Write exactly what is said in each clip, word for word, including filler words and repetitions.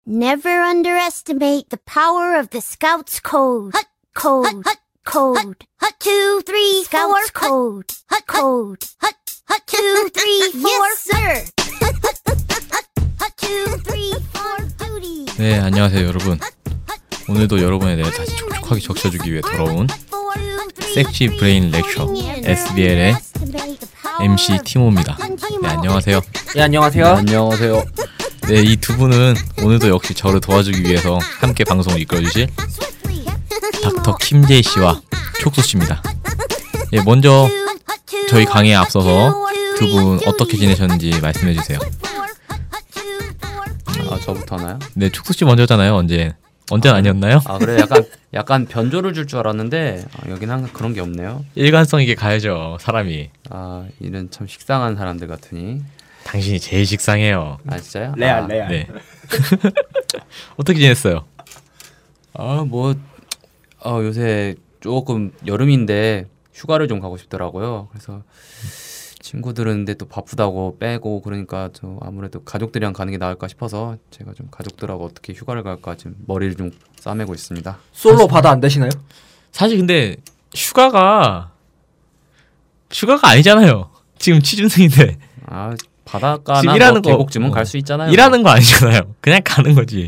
Never underestimate the power of the Scouts Code. Hut, code, hut, hut, code. Hut, hut, two, three, Scouts four, code. Hut, hut, code. Hut, hut, two, three, four. Yes, sir. Hut, hut, hut, hut, two, three, four, duty. 네, 안녕하세요, 여러분. 오늘도 여러분에 대해 다시 촉촉하게 적셔주기 위해 돌아온 섹시 브레인 렉처 에스비엘의 엠씨 티모입니다. 네, 안녕하세요. 예, 안녕하세요. 네, 안녕하세요. 네, 이 두 분은 오늘도 역시 저를 도와주기 위해서 함께 방송을 이끌어주실 닥터 킴제이 씨와 촉수 씨입니다. 예, 먼저 저희 강의에 앞서서 두 분 어떻게 지내셨는지 말씀해 주세요. 아, 저부터 하나요? 네, 촉수 씨 먼저잖아요. 언제 언제는 아니었나요? 아, 그래. 약간 약간 변조를 줄 줄 알았는데 아, 여긴 항상 그런 게 없네요. 일관성 있게 가야죠, 사람이. 아, 이런 참 식상한 사람들 같으니. 당신이 제일 식상해요. 아, 진짜요? 레알 아, 레알. 네. 어떻게 지냈어요? 아, 뭐 어, 요새 조금 여름인데 휴가를 좀 가고 싶더라고요. 그래서 친구들은 근데 또 바쁘다고 빼고 그러니까 저 아무래도 가족들이랑 가는 게 나을까 싶어서 제가 좀 가족들하고 어떻게 휴가를 갈까 지금 머리를 좀 싸매고 있습니다. 솔로 바다 안 되시나요? 사실 근데 휴가가 휴가가 아니잖아요. 지금 취준생인데 아, 바닷가나 지금 뭐 일하는 거- 계곡쯤은 어. 갈 수 있잖아요. 일하는 거 아니잖아요. 그냥 가는 거지.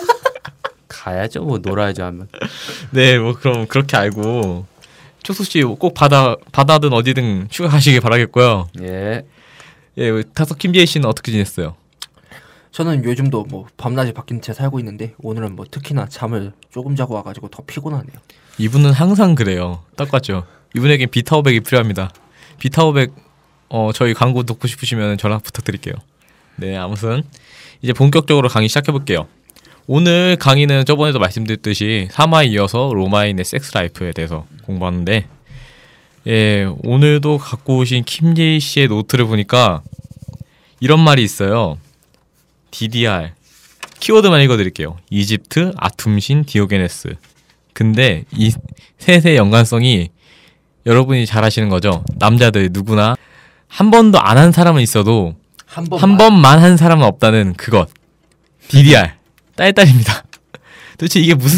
가야죠. 뭐 놀아야죠 하면. 네, 뭐 그럼 그렇게 알고 촉수 씨 꼭 바다 바다든 어디든 휴가 가시길 바라겠고요. 예. 예, 타석 김재희 씨는 어떻게 지냈어요? 저는 요즘도 뭐 밤낮이 바뀐 채 살고 있는데 오늘은 뭐 특히나 잠을 조금 자고 와가지고 더 피곤하네요. 이분은 항상 그래요. 똑같죠. 이분에겐 비타오백이 필요합니다. 비타오백 어 저희 광고 듣고 싶으시면 전화 부탁드릴게요. 네, 아무튼 이제 본격적으로 강의 시작해 볼게요. 오늘 강의는 저번에도 말씀드렸듯이 삼 화에 이어서 로마인의 섹스 라이프에 대해서 공부하는데, 예, 오늘도 갖고 오신 킴제이 씨의 노트를 보니까 이런 말이 있어요. 디디알 키워드만 읽어드릴게요. 이집트, 아툼신, 디오게네스. 근데 이 셋의 연관성이 여러분이 잘 아시는 거죠. 남자들 누구나 한 번도 안 한 사람은 있어도 한 번. 한 번만 한 사람은 없다는 그것. 디디알 딸딸입니다. 도대체 이게 무슨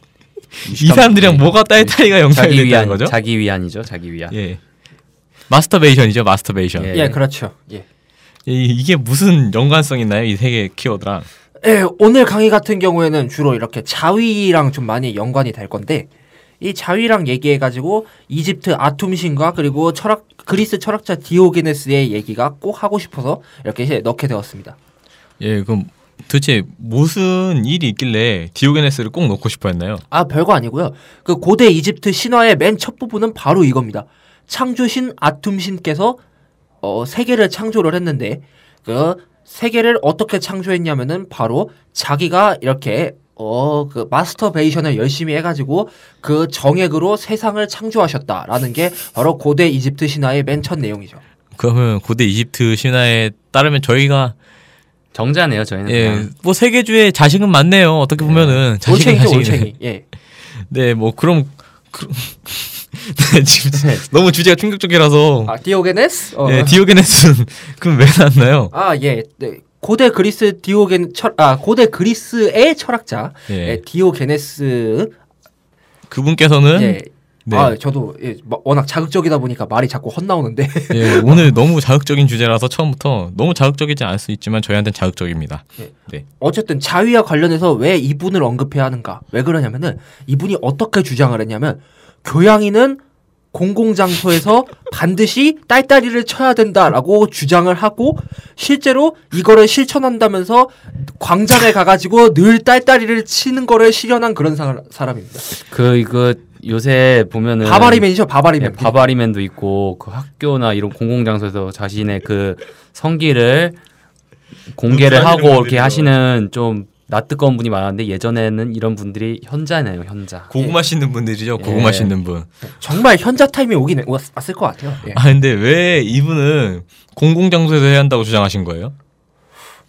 이 사람들이랑 뭐가 딸딸이가 연관이 자기 된다는 위안, 거죠? 자기 위안이죠. 자기 위안. 예, 마스터베이션이죠. 마스터베이션. 예. 예, 그렇죠. 예. 이, 이게 무슨 연관성 있나요? 이 세 개의 키워드랑. 예, 오늘 강의 같은 경우에는 주로 이렇게 자위랑 좀 많이 연관이 될 건데 이 자위랑 얘기해가지고 이집트 아툼신과 그리고 철학 그리스 철학자 디오게네스의 얘기가 꼭 하고 싶어서 이렇게 이제 넣게 되었습니다. 예, 그럼 도대체 무슨 일이 있길래 디오게네스를 꼭 넣고 싶어 했나요? 아, 별거 아니고요. 그 고대 이집트 신화의 맨 첫 부분은 바로 이겁니다. 창조신 아툼신께서 어, 세계를 창조를 했는데 그 세계를 어떻게 창조했냐면은 바로 자기가 이렇게 어, 그 마스터베이션을 열심히 해가지고 그 정액으로 세상을 창조하셨다라는 게 바로 고대 이집트 신화의 맨 첫 내용이죠. 그러면 고대 이집트 신화에 따르면 저희가 정자네요. 저희는. 예, 그냥. 뭐 세계주의 자식은 맞네요. 어떻게 보면은 자식은 올챙이죠, 자식이네. 올챙이. 예. 네, 뭐 그럼 그, 네, 지금 너무 주제가 충격적이라서. 아, 디오게네스? 어. 예, 디오게네스는 그럼 왜 나왔나요? 아, 예. 네. 고대 그리스 디오겐 철, 아, 고대 그리스의 철학자 예. 예, 디오게네스. 그분께서는 예. 네. 아, 저도 예, 뭐, 워낙 자극적이다 보니까 말이 자꾸 헛나오는데. 예, 오늘 너무 자극적인 주제라서 처음부터 너무 자극적이지 않을 수 있지만 저희한테는 자극적입니다. 예. 네. 어쨌든 자위와 관련해서 왜 이분을 언급해야 하는가? 왜 그러냐면은 이분이 어떻게 주장을 했냐면 교양인은 공공장소에서 반드시 딸딸이를 쳐야 된다라고 주장을 하고 실제로 이거를 실천한다면서 광장에 가가지고 늘 딸딸이를 치는 거를 실현한 그런 사, 사람입니다. 그 이거 요새 보면은 바바리맨이죠, 바바리맨. 예, 바바리맨도 있고 그 학교나 이런 공공장소에서 자신의 그 성기를 공개를 하고 이렇게 분들이죠. 하시는 좀 낯뜨거운 분이 많았는데 예전에는 이런 분들이 현자네요. 현자. 고구마 씻는 분들이죠. 고구마 예. 씻는 분. 정말 현자 타임이 오긴 해- 왔- 왔을 것 같아요. 예. 아, 근데 왜 이분은 공공장소에서 해야 한다고 주장하신 거예요?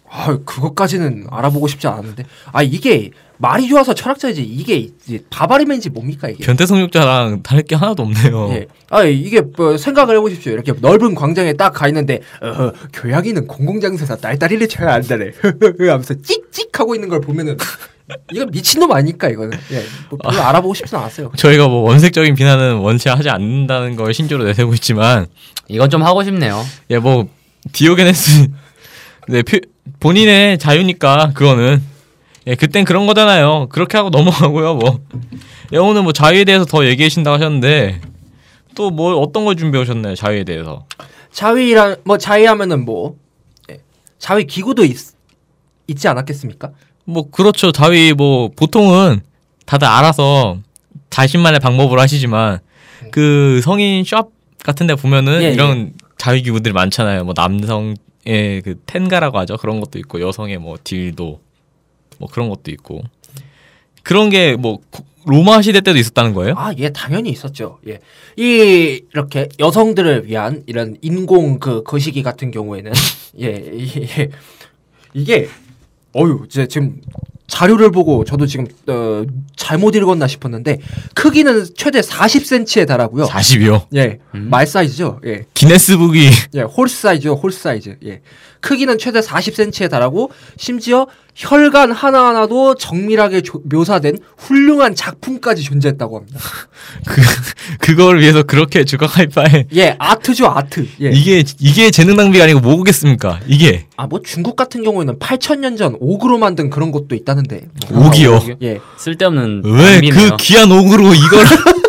아, 그것까지는 알아보고 싶지 않았는데. 아, 이게 말이 좋아서 철학자이지 이게 이제 바바리맨지 뭡니까 이게? 변태성욕자랑 다를 게 하나도 없네요. 예. 아, 이게 뭐 생각을 해보십시오. 이렇게 넓은 광장에 딱 가 있는데 어, 교양이는 공공장소에서 딸딸이를 쳐야 한다네. 하면서 찍찍 하고 있는 걸 보면은 이거 미친놈 아니까 이거는. 예. 뭐 별로 아, 알아보고 싶진 않았어요. 저희가 뭐 원색적인 비난은 원치 하지 않는다는 걸 신조로 내세우고 있지만 이건 좀 하고 싶네요. 예, 뭐 디오게네스 네, 표, 본인의 자유니까 그거는 예, 그땐 그런 거잖아요. 그렇게 하고 넘어가고요. 뭐 예, 오늘 뭐 자유에 대해서 더 얘기해 주신다고 하셨는데 또 뭐 어떤 걸 준비해 오셨나요? 자유에 대해서. 자위란 뭐 자위하면은 뭐 예. 자위 기구도 있, 있지 않았겠습니까? 뭐 그렇죠. 자위 뭐 보통은 다들 알아서 자신만의 방법으로 하시지만 그 성인 숍 같은 데 보면은 예, 이런 예. 자위 기구들이 많잖아요. 뭐 남성의 그 텐가라고 하죠. 그런 것도 있고 여성의 뭐 딜도 뭐 그런 것도 있고 그런 게 뭐 로마 시대 때도 있었다는 거예요? 아, 예, 당연히 있었죠. 예, 이 이렇게 여성들을 위한 이런 인공 그 거시기 같은 경우에는 예, 예, 이게 어유, 이제 지금 자료를 보고 저도 지금 어, 잘못 읽었나 싶었는데 크기는 최대 사십 센티미터에 달하고요. 사십이요. 예, 음. 말 사이즈죠. 예, 기네스북이 예, 홀스 사이즈요, 홀스 사이즈. 예, 크기는 최대 사십 센티미터에 달하고 심지어 혈관 하나하나도 정밀하게 조, 묘사된 훌륭한 작품까지 존재했다고 합니다. 그 그걸 위해서 그렇게 주가 하이파이. 예, 아트죠, 아트. 예. 이게 이게 재능 낭비가 아니고 뭐겠습니까? 이게. 아, 뭐 중국 같은 경우에는 팔천 년 전 옥으로 만든 그런 것도 있다는데. 뭐. 옥이요? 예. 쓸데없는 왜 그 귀한 옥으로 이걸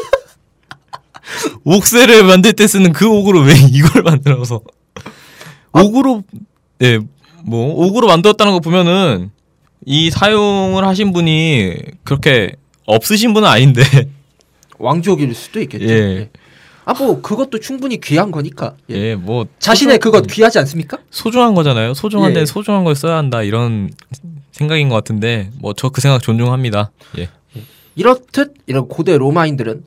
옥새를 만들 때 쓰는 그 옥으로 왜 이걸 만들어서 아, 옥으로 예, 뭐 옥으로 만들었다는 거 보면은 이 사용을 하신 분이 그렇게 없으신 분은 아닌데 왕족일 수도 있겠죠. 예. 예. 아, 뭐 그것도 충분히 귀한 거니까. 예, 예 뭐 자신의 소중, 그것 귀하지 않습니까? 소중한 거잖아요. 소중한 데는 예. 소중한 걸 써야 한다 이런 생각인 것 같은데 뭐 저 그 생각 존중합니다. 예. 이렇듯 이런 고대 로마인들은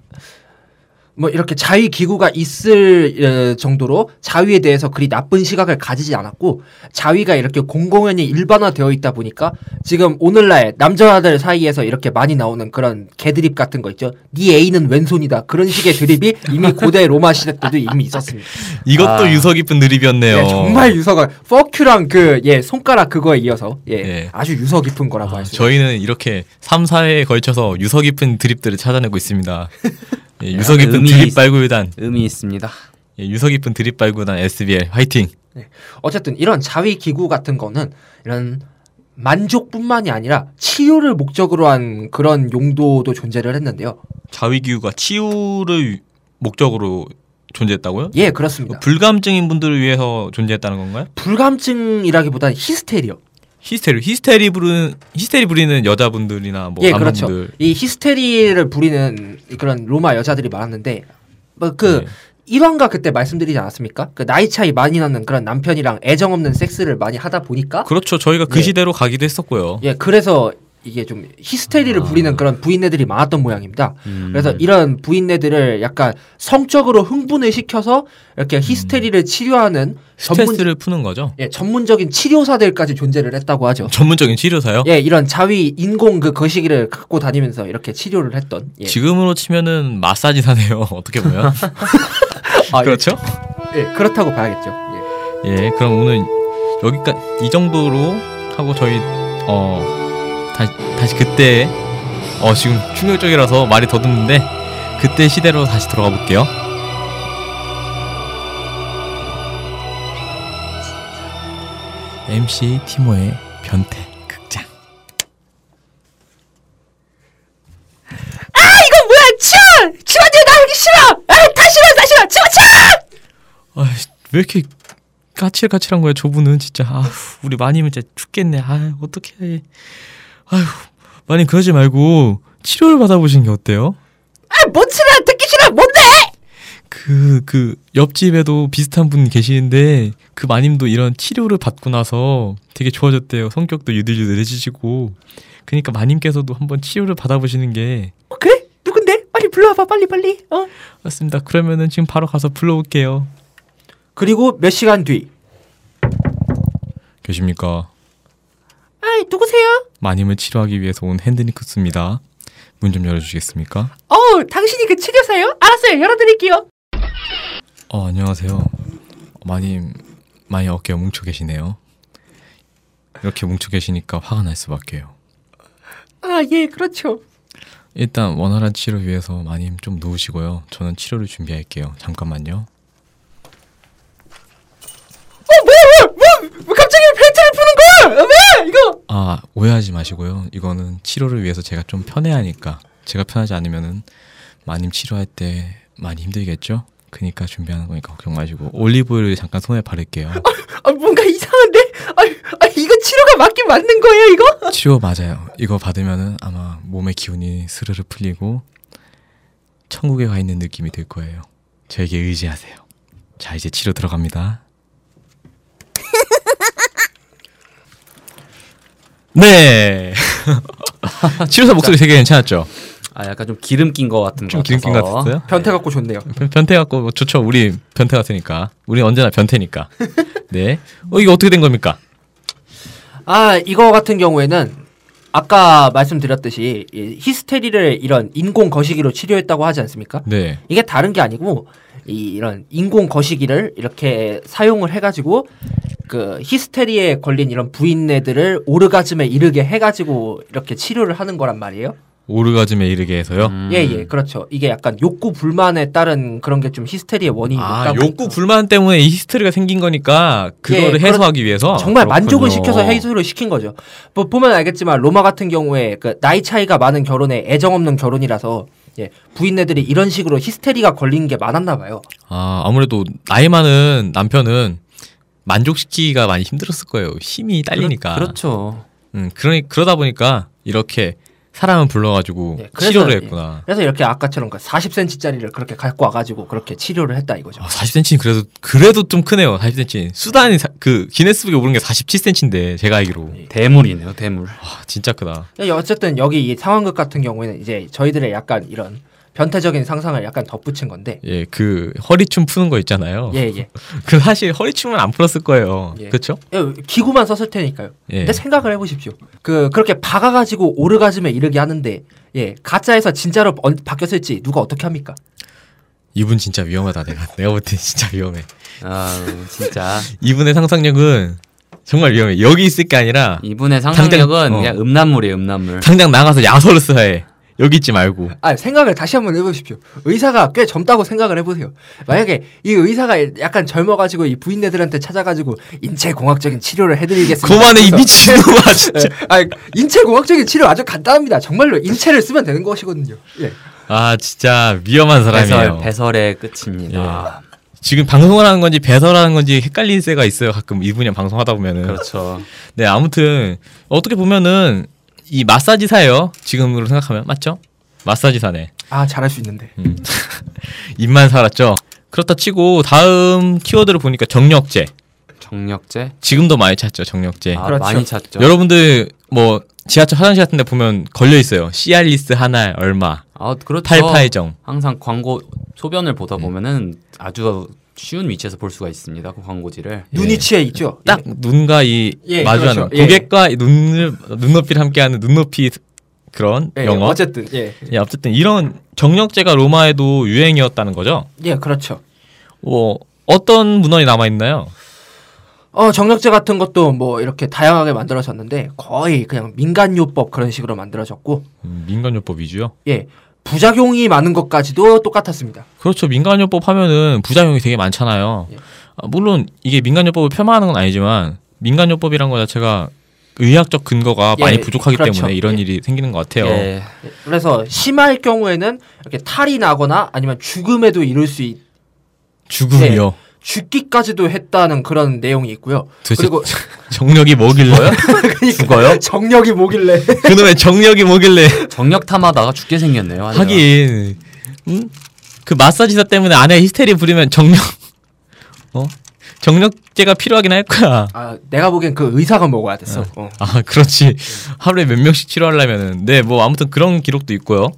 뭐 이렇게 자위 기구가 있을 정도로 자위에 대해서 그리 나쁜 시각을 가지지 않았고 자위가 이렇게 공공연히 일반화되어 있다 보니까 지금 오늘날 남자들 사이에서 이렇게 많이 나오는 그런 개드립 같은 거 있죠. 네 애인은 왼손이다. 그런 식의 드립이 이미 고대 로마 시대 때도 이미 있었습니다. 이것도 아. 유서 깊은 드립이었네요. 예, 정말 유서가 퍼큐랑 그 예 손가락 그거에 이어서 예, 예. 아주 유서 깊은 거라고 아, 할 수 있습니다. 저희는 이렇게 삼, 사회에 걸쳐서 유서 깊은 드립들을 찾아내고 있습니다. 예, 유서 깊은 의미 드립 있- 발굴단. 의미 있습니다. 예, 유서 깊은 드립 발굴단 에스비엘 화이팅. 네. 어쨌든 이런 자위 기구 같은 거는 이런 만족뿐만이 아니라 치유를 목적으로 한 그런 용도도 존재를 했는데요. 자위기구가 치유를 목적으로 존재했다고요? 예, 그렇습니다. 불감증인 분들을 위해서 존재했다는 건가요? 불감증이라기보다는 히스테리요. 히스테리, 히스테리 부르는 히스테리 부리는 여자분들이나 뭐 예, 남성분들. 그렇죠. 이 히스테리를 부리는 그런 로마 여자들이 많았는데 뭐그 네. 일화가 그때 말씀드리지 않았습니까? 그 나이 차이 많이 나는 그런 남편이랑 애정 없는 섹스를 많이 하다 보니까 그렇죠. 저희가 그 예. 시대로 가기도 했었고요. 예, 그래서 이게 좀 히스테리를 아. 부리는 그런 부인네들이 많았던 모양입니다. 음. 그래서 이런 부인네들을 약간 성적으로 흥분을 시켜서 이렇게 히스테리를 치료하는 전문, 스트레스를 푸는 거죠. 예, 전문적인 치료사들까지 존재를 했다고 하죠. 전문적인 치료사요? 예, 이런 자위 인공 그 거시기를 갖고 다니면서 이렇게 치료를 했던. 예. 지금으로 치면은 마사지사네요. 어떻게 보면. 아, 그렇죠? 예, 그렇다고 봐야겠죠. 예. 예, 그럼 오늘 여기까지 이 정도로 하고 저희 어 다시 다시 그때 어 지금 충격적이라서 말이 더듬는데 그때 시대로 다시 돌아가 볼게요. 엠씨 티모의 변태 극장. 이거 뭐야? 치워! 치워들 나오기 싫어! 아, 다 싫어, 다 싫어! 치워, 치워! 아, 왜 이렇게 까칠까칠한 거야, 저분은 진짜. 아, 우리 마님은 진짜 죽겠네. 아, 어떡해. 아휴, 마님 그러지 말고 치료를 받아보시는 게 어때요? 아, 뭔 치료? 듣기 싫어! 뭔데? 그, 그, 옆집에도 비슷한 분 계시는데, 그 마님도 이런 치료를 받고 나서 되게 좋아졌대요. 성격도 유들유들해지시고. 그러니까 마님께서도 한번 치료를 받아보시는 게. 어, 그래? 누군데? 빨리 불러와봐, 빨리, 빨리. 어? 맞습니다. 그러면은 지금 바로 가서 불러올게요. 그리고 몇 시간 뒤. 계십니까? 아, 누구세요? 마님을 치료하기 위해서 온 핸드니쿠스입니다. 문 좀 열어주시겠습니까? 어, 당신이 그 치료사요? 알았어요, 열어드릴게요. 어, 안녕하세요. 마님 많이 어깨가 뭉쳐 계시네요. 이렇게 뭉쳐 계시니까 화가 날 수밖에요. 아, 예, 그렇죠. 일단 원활한 치료 위해서 마님 좀 누우시고요. 저는 치료를 준비할게요. 잠깐만요. 어, 뭐야, 뭐야, 뭐, 갑자기 벨트를 푸는 거야? 왜, 이거? 아, 오해하지 마시고요. 이거는 치료를 위해서 제가 좀 편해야 하니까. 제가 편하지 않으면은 마님 치료할 때 많이 힘들겠죠? 그니까 준비하는 거니까 걱정 마시고 올리브오일을 잠깐 손에 바를게요. 아, 뭔가 이상한데? 아, 아, 이거 치료가 맞긴 맞는 거예요, 이거? 치료 맞아요. 이거 받으면은 아마 몸의 기운이 스르르 풀리고 천국에 가 있는 느낌이 들 거예요. 저에게 의지하세요. 자, 이제 치료 들어갑니다. 네. 치료사 목소리 되게 괜찮았죠? 아 약간 좀 기름 낀 것 같은 거 좀 기름긴 것 같았어요? 변태 같고 좋네요. 변- 변태 같고 뭐 좋죠. 우리 변태 같으니까. 우리 언제나 변태니까. 네. 어, 이거 어떻게 된 겁니까? 아, 이거 같은 경우에는 아까 말씀드렸듯이 이 히스테리를 이런 인공 거시기로 치료했다고 하지 않습니까? 네. 이게 다른 게 아니고 이, 이런 인공 거시기를 이렇게 사용을 해가지고 그 히스테리에 걸린 이런 부인네들을 오르가즘에 이르게 해가지고 이렇게 치료를 하는 거란 말이에요. 오르가즘에 이르게 해서요. 음. 예, 예, 그렇죠. 이게 약간 욕구 불만에 따른 그런 게 좀 히스테리의 원인이 아, 높다 욕구 불만 때문에 이 히스테리가 생긴 거니까 그거를 예, 해소하기 위해서 정말 그렇군요. 만족을 시켜서 해소를 시킨 거죠. 뭐 보면 알겠지만 로마 같은 경우에 그 나이 차이가 많은 결혼에 애정 없는 결혼이라서 예, 부인네들이 이런 식으로 히스테리가 걸린 게 많았나 봐요. 아, 아무래도 나이 많은 남편은 만족시키기가 많이 힘들었을 거예요. 힘이 딸리니까. 그렇죠. 음, 그러니 그러다 보니까 이렇게 사람을 불러가지고 예, 그래서, 치료를 예, 했구나. 그래서 이렇게 아까처럼 그 사십 센티미터짜리를 그렇게 갖고 와가지고 그렇게 치료를 했다 이거죠. 아, 사십 센티미터는 그래도 그래도 좀 크네요. 사십 센티미터. 수단이 사, 그 기네스북에 오른 게 사십칠 센티미터인데 제가 알기로. 대물이네요, 대물. 와, 진짜 크다. 예, 어쨌든 여기 이 상황극 같은 경우에는 이제 저희들의 약간 이런 변태적인 상상을 약간 덧붙인 건데. 예, 그 허리춤 푸는 거 있잖아요. 예, 예. 그 사실 허리춤은 안 풀었을 거예요. 예. 그렇죠? 예, 기구만 썼을 테니까요. 예. 근데 생각을 해보십시오. 그 그렇게 박아가지고 오르가즘에 이르게 하는데, 예, 가짜에서 진짜로 언, 바뀌었을지 누가 어떻게 합니까? 이분 진짜 위험하다. 내가 내가 볼 때 진짜 위험해. 아 진짜 이분의 상상력은 정말 위험해. 여기 있을 게 아니라 이분의 상상력은 당장- 어. 그냥 음란물이에요, 음란물. 당장 나가서 야설을 써야 해. 여기 있지 말고. 아, 생각을 다시 한번 해보십시오. 의사가 꽤 젊다고 생각을 해보세요. 만약에 이 의사가 약간 젊어가지고 이 부인네들한테 찾아가지고 인체공학적인 치료를 해드리겠습니다. 그만해 이 그래서- 미친놈아 진짜. 아, 인체공학적인 치료 아주 간단합니다. 정말로 인체를 쓰면 되는 것이거든요. 예. 아 진짜 위험한 사람이에요. 배설, 배설의 끝입니다. 지금 방송을 하는 건지 배설하는 건지 헷갈릴 때가 있어요. 가끔 이분이랑 방송하다 보면은. 그렇죠. 네, 아무튼 어떻게 보면은 이 마사지사예요. 지금으로 생각하면 맞죠? 마사지사네. 아, 잘할 수 있는데. 음. 입만 살았죠. 그렇다 치고 다음 키워드를 보니까 정력제. 정력제. 지금도 많이 찾죠. 정력제. 아, 그렇죠. 많이 찾죠. 여러분들 뭐 지하철 화장실 같은데 보면 걸려 있어요. 시알리스 한 알 얼마. 아, 그렇죠. 팔팔정. 항상 광고 소변을 보다 보면은 아주 쉬운 위치에서 볼 수가 있습니다. 그 광고지를. 눈이 치에 있죠. 딱 눈과 이 예, 마주하는 그렇죠. 예. 고객과 이 눈을 눈높이를 함께하는 눈높이 그런 예, 영어. 어쨌든 예. 예, 어쨌든 이런 정력제가 로마에도 유행이었다는 거죠. 예, 그렇죠. 뭐 어떤 문헌이 남아 있나요? 어, 정력제 같은 것도 뭐 이렇게 다양하게 만들어졌는데 거의 그냥 민간요법 그런 식으로 만들어졌고, 음, 민간요법 위주요. 예, 부작용이 많은 것까지도 똑같았습니다. 그렇죠. 민간요법 하면은 부작용이 되게 많잖아요. 예. 아, 물론 이게 민간요법을 폄하하는 건 아니지만 민간요법이란 거 자체가 의학적 근거가 예, 많이 부족하기 그렇죠. 때문에 이런 예. 일이 생기는 것 같아요. 예. 예, 그래서 심할 경우에는 이렇게 탈이 나거나 아니면 죽음에도 이를 수 있, 죽음이요. 죽기까지도 했다는 그런 내용이 있고요. 도대체 그리고 정력이 뭐길래요? 그러니까 죽어요? 정력이 뭐길래? 그놈의 정력이 뭐길래? 정력 탐하다가 죽게 생겼네요. 아내가. 하긴, 음? 그 마사지사 때문에 아내 히스테리 부리면 정력, 어? 정력제가 필요하긴 할 거야. 아, 내가 보기엔 그 의사가 먹어야 됐어. 어. 아, 그렇지. 하루에 몇 명씩 치료하려면은. 네, 뭐 아무튼 그런 기록도 있고요.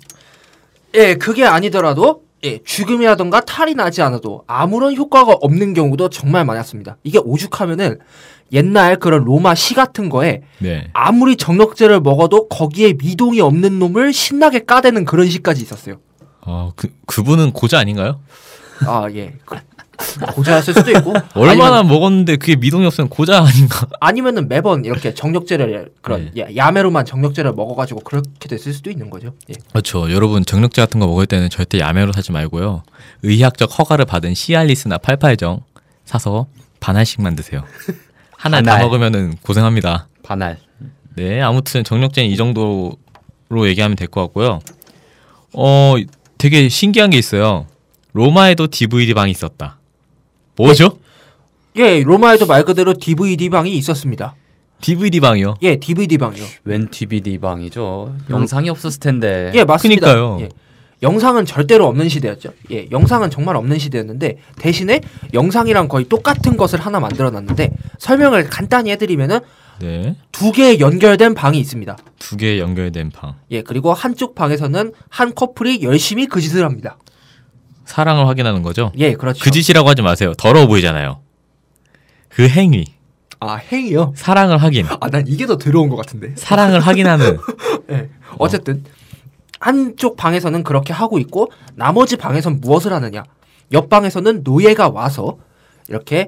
예, 그게 아니더라도 예, 죽음이라던가 탈이 나지 않아도 아무런 효과가 없는 경우도 정말 많았습니다. 이게 오죽하면은 옛날 그런 로마 시 같은 거에 네. 아무리 정력제를 먹어도 거기에 미동이 없는 놈을 신나게 까대는 그런 시까지 있었어요. 어, 그 그분은 고자 아닌가요? 아 예. 그, 고자였을 수도 있고 얼마나 아니면, 먹었는데 그게 미동이 없으면 고자 아닌가? 아니면은 매번 이렇게 정력제를 그런 네. 야, 야매로만 정력제를 먹어가지고 그렇게 됐을 수도 있는 거죠. 예. 그렇죠. 여러분 정력제 같은 거 먹을 때는 절대 야매로 사지 말고요. 의학적 허가를 받은 시알리스나 팔팔정 사서 반알씩만 드세요. 하나 다 반알. 먹으면은 고생합니다. 반알. 네, 아무튼 정력제는 이 정도로 얘기하면 될 것 같고요. 어, 되게 신기한 게 있어요. 로마에도 디브이디 방이 있었다. 뭐죠? 예, 로마에도 말 그대로 디브이디 방이 있었습니다. 디브이디 방이요? 예, 디브이디 방이요. 웬 디비디 방이죠. 영상이 없었을 텐데. 예, 맞습니다. 그러니까요. 예. 영상은 절대로 없는 시대였죠. 예, 영상은 정말 없는 시대였는데 대신에 영상이랑 거의 똑같은 것을 하나 만들어놨는데 설명을 간단히 해드리면은 네, 두 개 연결된 방이 있습니다. 두 개 연결된 방. 예, 그리고 한쪽 방에서는 한 커플이 열심히 그 짓을 합니다. 사랑을 확인하는 거죠? 예, 그렇죠. 그 짓이라고 하지 마세요. 더러워 보이잖아요. 그 행위, 아, 행이요? 사랑을 확인, 아, 난 이게 더 더러운 것 같은데. 사랑을 확인하는. 예. 어쨌든 한쪽 방에서는 그렇게 하고 있고 나머지 방에선 무엇을 하느냐? 옆 방에서는 노예가 와서 이렇게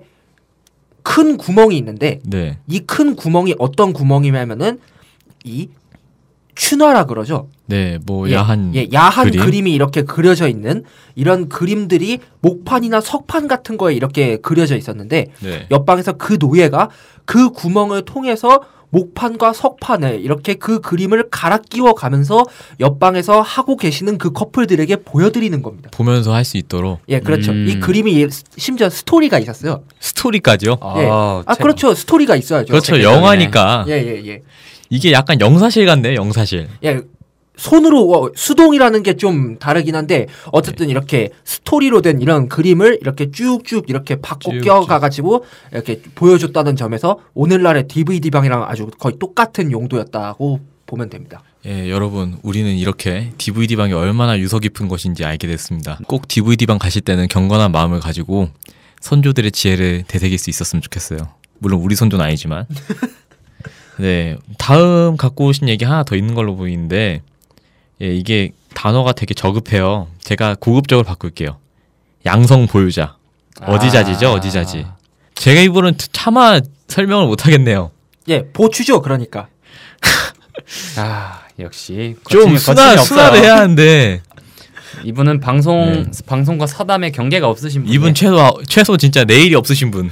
큰 구멍이 있는데 네, 이 큰 구멍이 어떤 구멍이냐면은 이 춘화라 그러죠. 네, 뭐 예, 야한, 예, 야한 그림? 그림? 이 이렇게 그려져 있는 이런 그림들이 목판이나 석판 같은 거에 이렇게 그려져 있었는데 네, 옆방에서 그 노예가 그 구멍을 통해서 목판과 석판을 이렇게 그 그림을 갈아 끼워 가면서 옆방에서 하고 계시는 그 커플들에게 보여드리는 겁니다. 보면서 할 수 있도록 예, 그렇죠. 음. 이 그림이 심지어 스토리가 있었어요. 스토리까지요. 아, 예. 아, 책- 그렇죠. 스토리가 있어야죠. 그렇죠, 세계적이네. 영화니까. 예, 예, 예. 이게 약간 영사실 같네, 영사실. 예, 손으로 어, 수동이라는 게 좀 다르긴 한데 네. 어쨌든 이렇게 스토리로 된 이런 그림을 이렇게 쭉쭉 이렇게 바꿔 쭉쭉. 껴가가지고 이렇게 보여줬다는 점에서 오늘날의 디브이디 방이랑 아주 거의 똑같은 용도였다고 보면 됩니다. 예, 여러분, 우리는 이렇게 디브이디 방이 얼마나 유서 깊은 것인지 알게 됐습니다. 꼭 디브이디 방 가실 때는 경건한 마음을 가지고 선조들의 지혜를 되새길 수 있었으면 좋겠어요. 물론 우리 선조는 아니지만. 네, 다음 갖고 오신 얘기 하나 더 있는 걸로 보이는데, 예, 이게 단어가 되게 저급해요. 제가 고급적으로 바꿀게요. 양성 보유자. 어디자지죠, 아. 어디자지. 제가 이번엔 차마 설명을 못 하겠네요. 예, 보추죠. 그러니까. 아, 역시 좀 거침이- 순화, 거침이 없어요. 순화를 해야 하는데, 이분은 방송 네. 방송과 사담의 경계가 없으신 분. 이분 최소, 최소 진짜 내일이 없으신 분.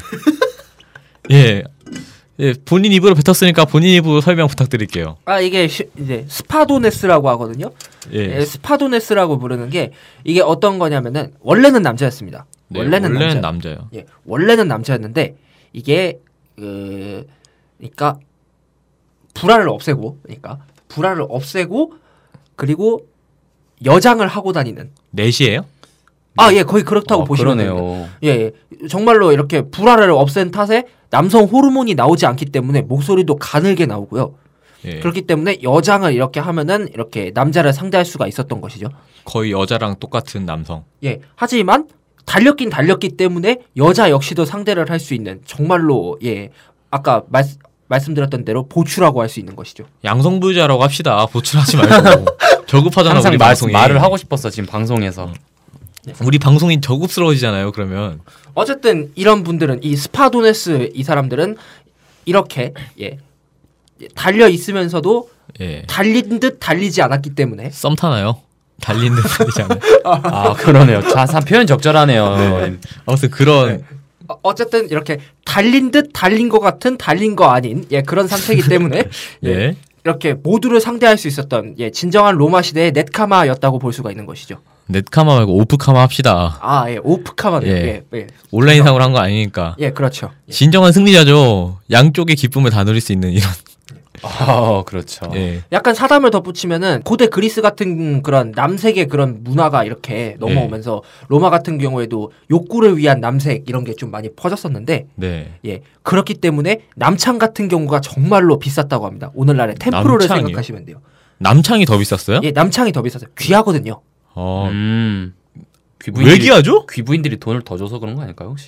예. 예, 본인 입으로 뱉었으니까 본인 입으로 설명 부탁드릴게요. 아, 이게 시, 이제 스파도네스라고 하거든요. 예. 예, 스파도네스라고 부르는 게 이게 어떤 거냐면은 원래는 남자였습니다. 네, 원래는, 원래는 남자. 남자요. 예, 원래는 남자였는데 이게 그 그러니까 불화를 없애고 그러니까 불화를 없애고 그리고 여장을 하고 다니는. 넷이에요? 아, 예, 거의 그렇다고 어, 보시면 됩니다. 그러네요. 예, 예, 정말로 이렇게 불화를 없앤 탓에 남성 호르몬이 나오지 않기 때문에 목소리도 가늘게 나오고요. 예. 그렇기 때문에 여장을 이렇게 하면은 이렇게 남자를 상대할 수가 있었던 것이죠. 거의 여자랑 똑같은 남성. 예, 하지만 달렸긴 달렸기 때문에 여자 역시도 상대를 할 수 있는 정말로 예, 아까 말, 말씀드렸던 대로 보추라고 할 수 있는 것이죠. 양성부유자라고 합시다. 보출하지 말고. 저급하잖아, 항상 우리 말, 방송이. 말을 하고 싶었어 지금 방송에서. 우리 방송이 저급스러워지잖아요, 그러면. 어쨌든 이런 분들은 이 스파도네스 이 사람들은 이렇게 예, 달려 있으면서도 예. 달린 듯 달리지 않았기 때문에 썸 타나요? 달린 듯 달리지 않아요. 아 그러네요. 자사 표현 적절하네요. 네. 아무튼 그런 어, 어쨌든 이렇게 달린 듯 달린 것 같은 달린 거 아닌 예 그런 상태이기 때문에 예, 예. 이렇게 모두를 상대할 수 있었던 예 진정한 로마 시대의 넷카마였다고 볼 수가 있는 것이죠. 넷카마 말고 오프카마 합시다. 아, 예, 오프카마네. 예. 예, 예, 온라인상으로 한 거 아니니까. 예, 그렇죠. 예. 진정한 승리자죠. 양쪽의 기쁨을 다 누릴 수 있는 이런. 아 그렇죠. 예. 약간 사담을 덧붙이면은 고대 그리스 같은 그런 남색의 그런 문화가 이렇게 넘어오면서 로마 같은 경우에도 욕구를 위한 남색 이런 게 좀 많이 퍼졌었는데 네. 예 그렇기 때문에 남창 같은 경우가 정말로 비쌌다고 합니다. 오늘날의 템프로를 남창이요? 생각하시면 돼요. 남창이 더 비쌌어요? 예, 남창이 더 비쌌어요. 귀하거든요. 어. 음. 왜 귀하죠? 귀부인들이 돈을 더 줘서 그런 거 아닐까요 혹시?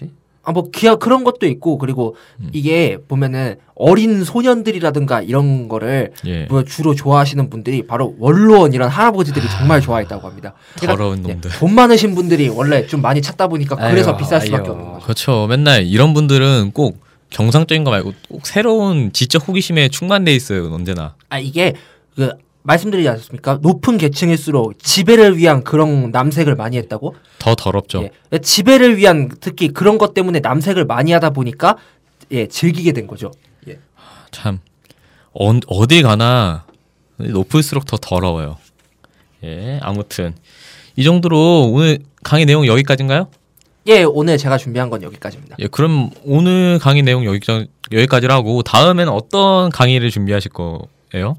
아, 뭐, 기아 그런 것도 있고, 그리고 음. 이게 보면은 어린 소년들이라든가 이런 거를 예. 뭐 주로 좋아하시는 분들이 바로 원로원 이런 할아버지들이 정말 좋아했다고 합니다. 더러운 놈들. 예, 돈 많으신 분들이 원래 좀 많이 찾다 보니까 그래서 아유, 비쌀 수밖에 아유. 없는 거죠. 그렇죠. 맨날 이런 분들은 꼭 정상적인 거 말고 꼭 새로운 지적 호기심에 충만돼 있어요. 언제나. 아, 이게 그 말씀드리지 않습니까? 높은 계층일수록 지배를 위한 그런 남색을 많이 했다고? 더 더럽죠. 예, 지배를 위한 특히 그런 것 때문에 남색을 많이 하다 보니까 예, 즐기게 된 거죠. 예. 참 어, 어디 가나 높을수록 더 더러워요. 예, 아무튼 이 정도로 오늘 강의 내용 여기까지인가요? 예, 오늘 제가 준비한 건 여기까지입니다. 예, 그럼 오늘 강의 내용 여기 여기까지라고 다음에는 어떤 강의를 준비하실 거예요?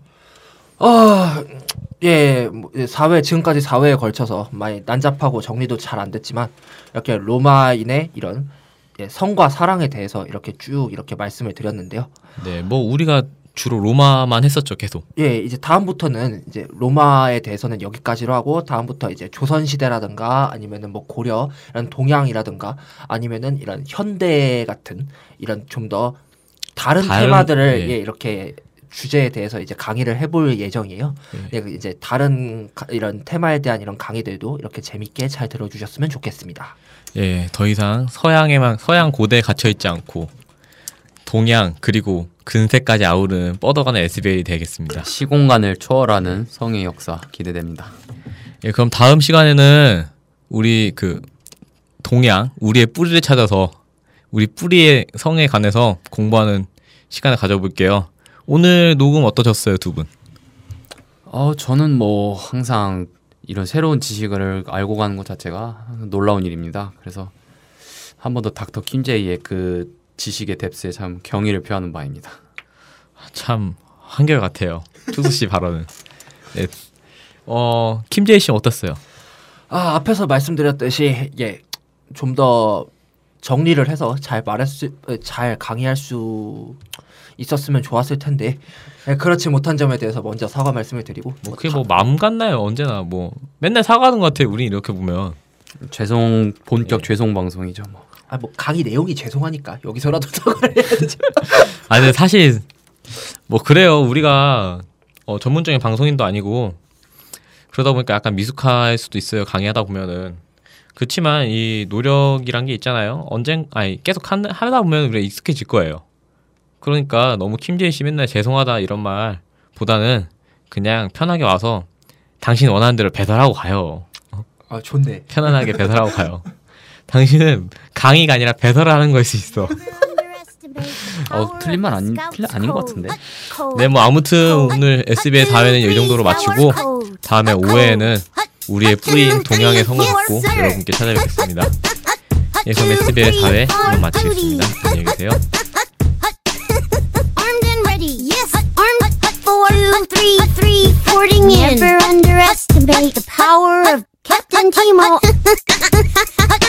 아, 예, 뭐, 사 회, 지금까지 사 회에 걸쳐서 많이 난잡하고 정리도 잘 안 됐지만, 이렇게 로마인의 이런 예, 성과 사랑에 대해서 이렇게 쭉 이렇게 말씀을 드렸는데요. 네, 뭐 우리가 주로 로마만 했었죠, 계속. 예, 이제 다음부터는 이제 로마에 대해서는 여기까지로 하고, 다음부터 이제 조선시대라든가 아니면은 뭐 고려, 이런 동양이라든가 아니면은 이런 현대 같은 이런 좀 더 다른, 다른, 테마들을 예. 예, 이렇게 주제에 대해서 이제 강의를 해볼 예정이에요. 예. 예, 이제 다른 가, 이런 테마에 대한 이런 강의들도 이렇게 재밌게 잘 들어주셨으면 좋겠습니다. 예, 더 이상 서양에만 서양 고대에 갇혀 있지 않고 동양 그리고 근세까지 아우르는 뻗어가는 에스비엘이 되겠습니다. 시공간을 초월하는 성의 역사 기대됩니다. 예, 그럼 다음 시간에는 우리 그 동양 우리의 뿌리를 찾아서 우리 뿌리의 성에 관해서 공부하는 시간을 가져볼게요. 오늘 녹음 어떠셨어요, 두 분? 어, 저는 뭐 항상 이런 새로운 지식을 알고 가는 것 자체가 놀라운 일입니다. 그래서 한 번 더 닥터 킴제이의 그 지식의 뎁스에 참 경의를 표하는 바입니다. 참 한결 같아요. 투수 씨 발언은. 네. 어, 킴제이 씨 어땠어요? 아, 앞에서 말씀드렸듯이 예, 좀 더 정리를 해서 잘 말할 수, 잘 강의할 수 있었으면 좋았을 텐데 예, 그렇지 못한 점에 대해서 먼저 사과 말씀을 드리고 뭐 그게 뭐 마음 같나요? 언제나 뭐 맨날 사과하는 것 같아요. 우리 이렇게 보면. 죄송 본격 예. 죄송 방송이죠. 뭐. 아, 뭐 강의 내용이 죄송하니까 여기서라도 사과를 해야 되죠. 아 근데 사실 뭐 그래요. 우리가 어, 전문적인 방송인도 아니고 그러다 보니까 약간 미숙할 수도 있어요. 강의하다 보면은. 그렇지만 이 노력이란 게 있잖아요. 언젠 아니 계속 한, 하다 보면 우리가 익숙해질 거예요. 그러니까 너무 킴제이 씨 맨날 죄송하다 이런 말보다는 그냥 편하게 와서 당신 원하는 대로 배달하고 가요. 아, 좋네. 편안하게 배달하고 가요. 당신은 강의가 아니라 배달을 하는 거일 수 있어. 어, 틀린 말 아닌 틀린 아닌 것 같은데. 네, 뭐 아무튼 오늘 에스비엘 사 회는 이 정도로 마치고 다음에 오 회에는 우리의 뿌리인 동양의 성을 듣고 여러분께 찾아뵙겠습니다. 예, 그럼 에스비엘 사 회 오늘 마치겠습니다. 안녕히 계세요. Armed and ready. Yes. Armed. Four, two, three, three. Porting in. Never underestimate the power of Captain Timo.